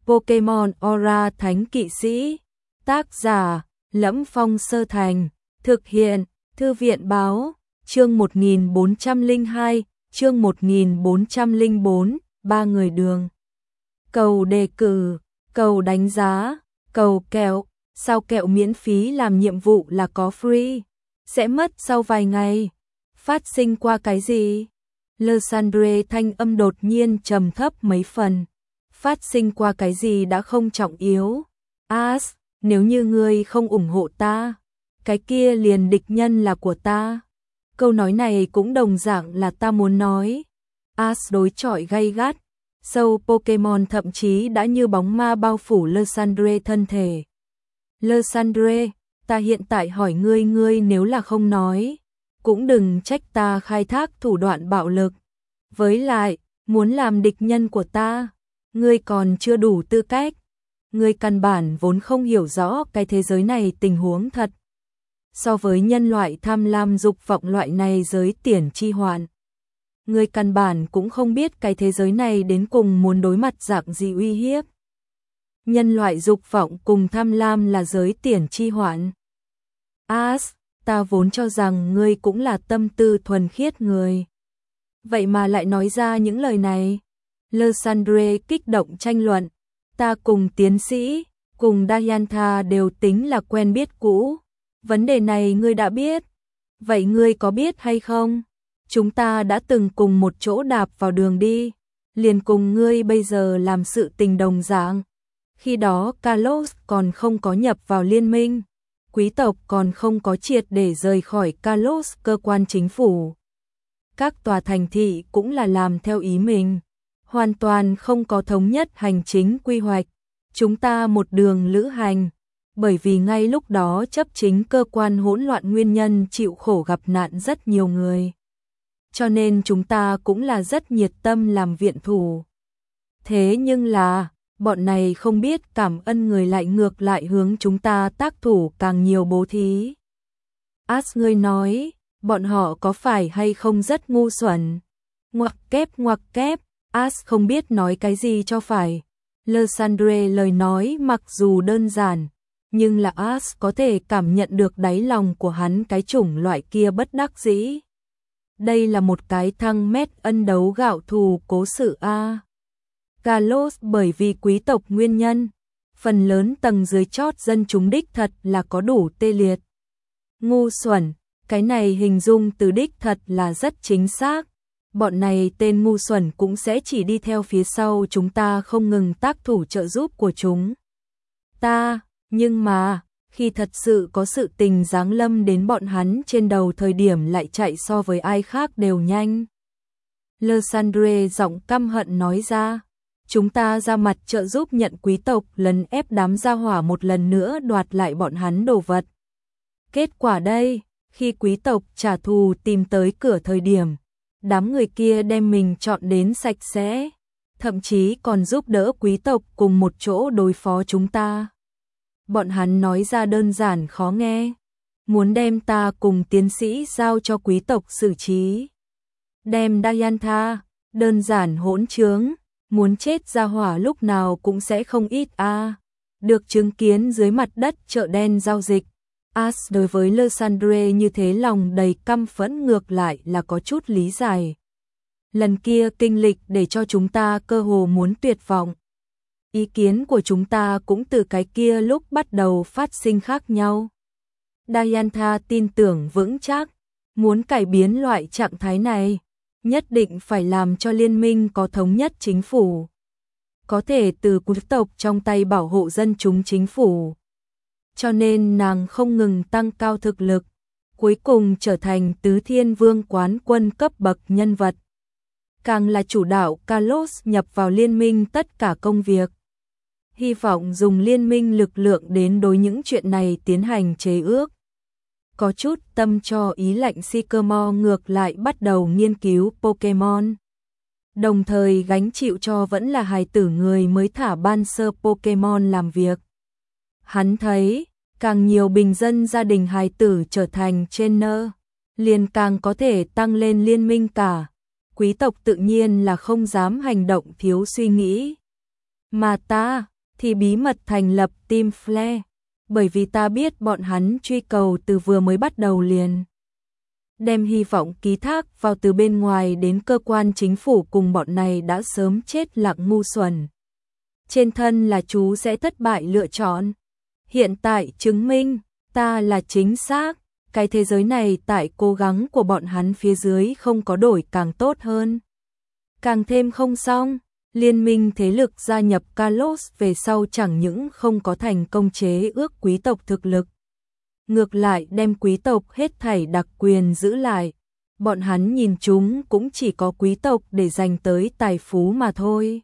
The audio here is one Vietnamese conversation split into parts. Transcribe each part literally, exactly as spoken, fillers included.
Pokemon Aura Thánh Kỵ Sĩ. Tác giả: Lẫm Phong Sơ Thành. Thực hiện: Thư viện Báo. Chương một nghìn bốn trăm lẻ hai, chương một nghìn bốn trăm lẻ bốn, ba người đường. Cầu đề cử, cầu đánh giá, cầu kẹo. Sao kẹo miễn phí làm nhiệm vụ là có free? Sẽ mất sau vài ngày. Phát sinh qua cái gì? Lysandre thanh âm đột nhiên trầm thấp mấy phần. Phát sinh qua cái gì đã không trọng yếu. As, nếu như ngươi không ủng hộ ta, cái kia liền địch nhân là của ta. Câu nói này cũng đồng dạng là ta muốn nói. As đối chọi gay gắt. Sâu Pokemon thậm chí đã như bóng ma bao phủ Lysandre thân thể. Lysandre, ta hiện tại hỏi ngươi, ngươi nếu là không nói, cũng đừng trách ta khai thác thủ đoạn bạo lực. Với lại, muốn làm địch nhân của ta, ngươi còn chưa đủ tư cách. Ngươi căn bản vốn không hiểu rõ cái thế giới này tình huống thật. So với nhân loại tham lam dục vọng loại này giới tiền chi hoạn, ngươi căn bản cũng không biết cái thế giới này đến cùng muốn đối mặt dạng gì uy hiếp. Nhân loại dục vọng cùng tham lam là giới tiền chi hoạn. As, ta vốn cho rằng ngươi cũng là tâm tư thuần khiết người. Vậy mà lại nói ra những lời này. Lysandre kích động tranh luận. Ta cùng tiến sĩ, cùng Diantha đều tính là quen biết cũ. Vấn đề này ngươi đã biết. Vậy ngươi có biết hay không? Chúng ta đã từng cùng một chỗ đạp vào đường đi. Liền cùng ngươi bây giờ làm sự tình đồng dạng. Khi đó Kalos còn không có nhập vào liên minh. Quý tộc còn không có triệt để rời khỏi Kalos cơ quan chính phủ. Các tòa thành thị cũng là làm theo ý mình. Hoàn toàn không có thống nhất hành chính quy hoạch. Chúng ta một đường lữ hành. Bởi vì ngay lúc đó chấp chính cơ quan hỗn loạn nguyên nhân chịu khổ gặp nạn rất nhiều người. Cho nên chúng ta cũng là rất nhiệt tâm làm viện thủ. Thế nhưng là, bọn này không biết cảm ơn người lại ngược lại hướng chúng ta tác thủ càng nhiều bố thí. As, ngươi nói, bọn họ có phải hay không rất ngu xuẩn? Ngoặc kép ngoặc kép, As không biết nói cái gì cho phải. Lysandre lời nói mặc dù đơn giản, nhưng là As có thể cảm nhận được đáy lòng của hắn cái chủng loại kia bất đắc dĩ. Đây là một cái thăng mét ân đấu gạo thù cố sự a. Kalos bởi vì quý tộc nguyên nhân, phần lớn tầng dưới chót dân chúng đích thật là có đủ tê liệt. Ngu xuẩn, cái này hình dung từ đích thật là rất chính xác. Bọn này tên ngu xuẩn cũng sẽ chỉ đi theo phía sau chúng ta không ngừng tác thủ trợ giúp của chúng ta, nhưng mà khi thật sự có sự tình giáng lâm đến bọn hắn trên đầu thời điểm lại chạy so với ai khác đều nhanh. Lysandre giọng căm hận nói ra, chúng ta ra mặt trợ giúp nhận quý tộc lấn ép đám gia hỏa một lần nữa đoạt lại bọn hắn đồ vật. Kết quả đây, khi quý tộc trả thù tìm tới cửa thời điểm, đám người kia đem mình chọn đến sạch sẽ, thậm chí còn giúp đỡ quý tộc cùng một chỗ đối phó chúng ta. Bọn hắn nói ra đơn giản khó nghe, muốn đem ta cùng tiến sĩ giao cho quý tộc xử trí. Đem Diantha, đơn giản hỗn trướng, muốn chết ra hỏa lúc nào cũng sẽ không ít a. À. Được chứng kiến dưới mặt đất chợ đen giao dịch, As đối với Lysandre như thế lòng đầy căm phẫn ngược lại là có chút lý giải. Lần kia kinh lịch để cho chúng ta cơ hồ muốn tuyệt vọng. Ý kiến của chúng ta cũng từ cái kia lúc bắt đầu phát sinh khác nhau. Diantha tin tưởng vững chắc, muốn cải biến loại trạng thái này, nhất định phải làm cho liên minh có thống nhất chính phủ. Có thể từ quý tộc trong tay bảo hộ dân chúng chính phủ. Cho nên nàng không ngừng tăng cao thực lực, cuối cùng trở thành tứ thiên vương quán quân cấp bậc nhân vật. Càng là chủ đạo Kalos nhập vào liên minh tất cả công việc. Hy vọng dùng liên minh lực lượng đến đối những chuyện này tiến hành chế ước. Có chút tâm cho ý lạnh Sycamore ngược lại bắt đầu nghiên cứu Pokemon. Đồng thời gánh chịu cho vẫn là hài tử người mới thả ban sơ Pokemon làm việc. Hắn thấy, càng nhiều bình dân gia đình hài tử trở thành trainer, liền càng có thể tăng lên liên minh cả. Quý tộc tự nhiên là không dám hành động thiếu suy nghĩ. Mà ta, thì bí mật thành lập Team Flare, bởi vì ta biết bọn hắn truy cầu từ vừa mới bắt đầu liền. Đem hy vọng ký thác vào từ bên ngoài đến cơ quan chính phủ cùng bọn này đã sớm chết lặng ngu xuẩn. Trên thân là chú sẽ thất bại lựa chọn. Hiện tại chứng minh, ta là chính xác, cái thế giới này tại cố gắng của bọn hắn phía dưới không có đổi càng tốt hơn. Càng thêm không xong, liên minh thế lực gia nhập Kalos về sau chẳng những không có thành công chế ước quý tộc thực lực. Ngược lại đem quý tộc hết thảy đặc quyền giữ lại. Bọn hắn nhìn chúng cũng chỉ có quý tộc để dành tới tài phú mà thôi.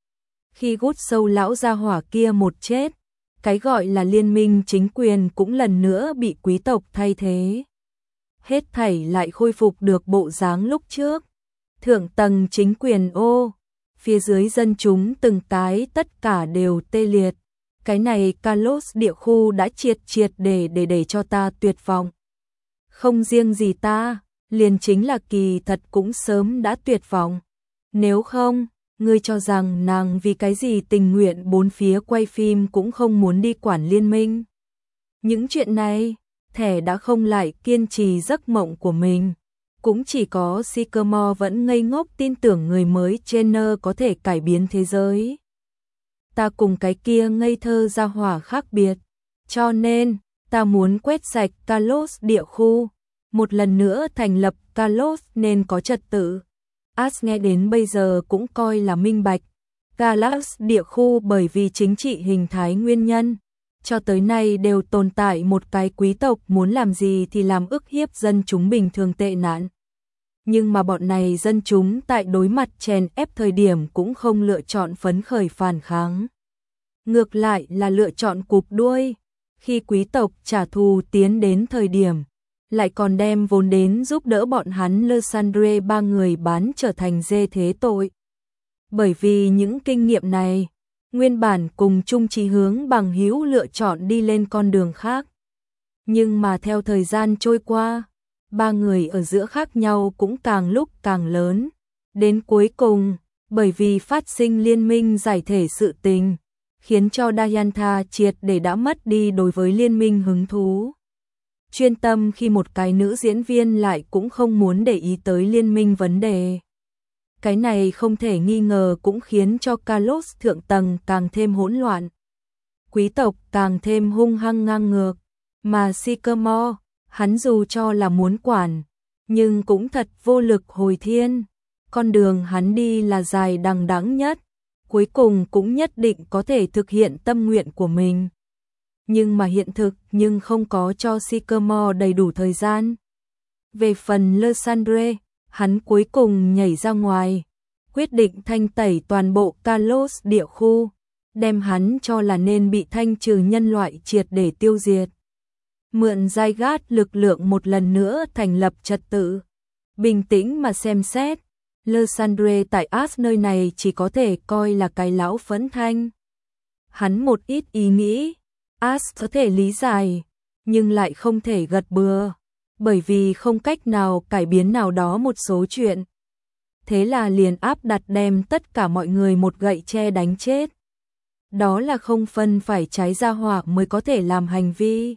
Khi gút sâu lão gia hỏa kia một chết, cái gọi là liên minh chính quyền cũng lần nữa bị quý tộc thay thế. Hết thảy lại khôi phục được bộ dáng lúc trước. Thượng tầng chính quyền ô, phía dưới dân chúng từng cái tất cả đều tê liệt. Cái này Kalos địa khu đã triệt triệt để để để cho ta tuyệt vọng. Không riêng gì ta, liền chính là kỳ thật cũng sớm đã tuyệt vọng. Nếu không, ngươi cho rằng nàng vì cái gì tình nguyện bốn phía quay phim cũng không muốn đi quản liên minh. Những chuyện này, thẻ đã không lại kiên trì giấc mộng của mình. Cũng chỉ có Sycamore vẫn ngây ngốc tin tưởng người mới Jenner có thể cải biến thế giới. Ta cùng cái kia ngây thơ ra hỏa khác biệt. Cho nên, ta muốn quét sạch Kalos địa khu. Một lần nữa thành lập Kalos nên có trật tự. As nghe đến bây giờ cũng coi là minh bạch. Kalos địa khu bởi vì chính trị hình thái nguyên nhân. Cho tới nay đều tồn tại một cái quý tộc muốn làm gì thì làm ức hiếp dân chúng bình thường tệ nạn. Nhưng mà bọn này dân chúng tại đối mặt chèn ép thời điểm cũng không lựa chọn phấn khởi phản kháng. Ngược lại là lựa chọn cụp đuôi. Khi quý tộc trả thù tiến đến thời điểm, lại còn đem vốn đến giúp đỡ bọn hắn Lysandre ba người bán trở thành dê thế tội. Bởi vì những kinh nghiệm này, nguyên bản cùng chung chí hướng bằng hữu lựa chọn đi lên con đường khác. Nhưng mà theo thời gian trôi qua, ba người ở giữa khác nhau cũng càng lúc càng lớn. Đến cuối cùng, bởi vì phát sinh liên minh giải thể sự tình, khiến cho Diantha triệt để đã mất đi đối với liên minh hứng thú. Chuyên tâm khi một cái nữ diễn viên lại cũng không muốn để ý tới liên minh vấn đề. Cái này không thể nghi ngờ cũng khiến cho Kalos thượng tầng càng thêm hỗn loạn. Quý tộc càng thêm hung hăng ngang ngược, mà Sycamore, hắn dù cho là muốn quản, nhưng cũng thật vô lực hồi thiên. Con đường hắn đi là dài đằng đẵng nhất, cuối cùng cũng nhất định có thể thực hiện tâm nguyện của mình. Nhưng mà hiện thực nhưng không có cho Sycamore đầy đủ thời gian. Về phần Lysandre, hắn cuối cùng nhảy ra ngoài, quyết định thanh tẩy toàn bộ Kalos địa khu, đem hắn cho là nên bị thanh trừ nhân loại triệt để tiêu diệt. Mượn giai gát lực lượng một lần nữa thành lập trật tự. Bình tĩnh mà xem xét, Lysandre tại As nơi này chỉ có thể coi là cái lão phẫn thanh. Hắn một ít ý nghĩ, As có thể lý giải, nhưng lại không thể gật bừa, bởi vì không cách nào cải biến nào đó một số chuyện. Thế là liền áp đặt đem tất cả mọi người một gậy tre đánh chết. Đó là không phân phải trái ra hỏa mới có thể làm hành vi.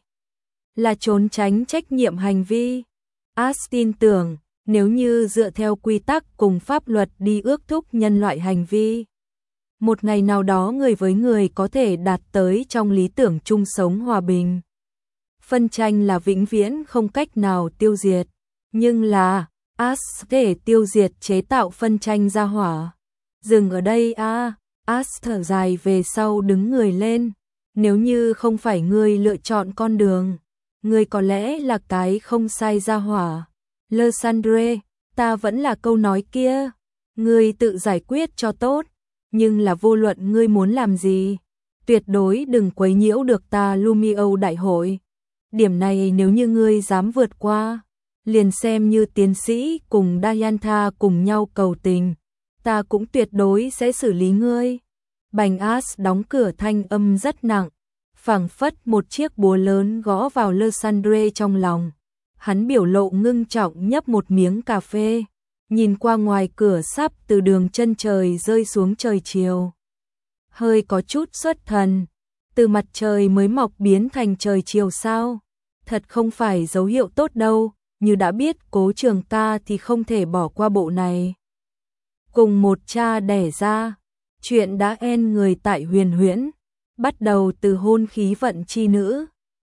Là trốn tránh trách nhiệm hành vi. As tin tưởng, nếu như dựa theo quy tắc cùng pháp luật đi ước thúc nhân loại hành vi, một ngày nào đó người với người có thể đạt tới trong lý tưởng chung sống hòa bình. Phân tranh là vĩnh viễn không cách nào tiêu diệt, nhưng là As để tiêu diệt chế tạo phân tranh ra hỏa. Dừng ở đây a, à, As thở dài về sau đứng người lên. Nếu như không phải ngươi lựa chọn con đường, ngươi có lẽ là cái không sai ra hỏa. Lysandre, ta vẫn là câu nói kia, ngươi tự giải quyết cho tốt, nhưng là vô luận ngươi muốn làm gì, tuyệt đối đừng quấy nhiễu được ta Lumio đại hội. Điểm này nếu như ngươi dám vượt qua, liền xem như tiến sĩ cùng Diantha cùng nhau cầu tình, ta cũng tuyệt đối sẽ xử lý ngươi. Bành As đóng cửa thanh âm rất nặng, phảng phất một chiếc búa lớn gõ vào Lysandre trong lòng. Hắn biểu lộ ngưng trọng nhấp một miếng cà phê, nhìn qua ngoài cửa sắp từ đường chân trời rơi xuống trời chiều. hơi có chút xuất thần. Từ mặt trời mới mọc biến thành trời chiều sao? Thật không phải dấu hiệu tốt đâu, như đã biết Cố Trường ca thì không thể bỏ qua bộ này. Cùng một cha đẻ ra, chuyện đã en người tại Huyền Huyễn, bắt đầu từ hôn khí vận chi nữ,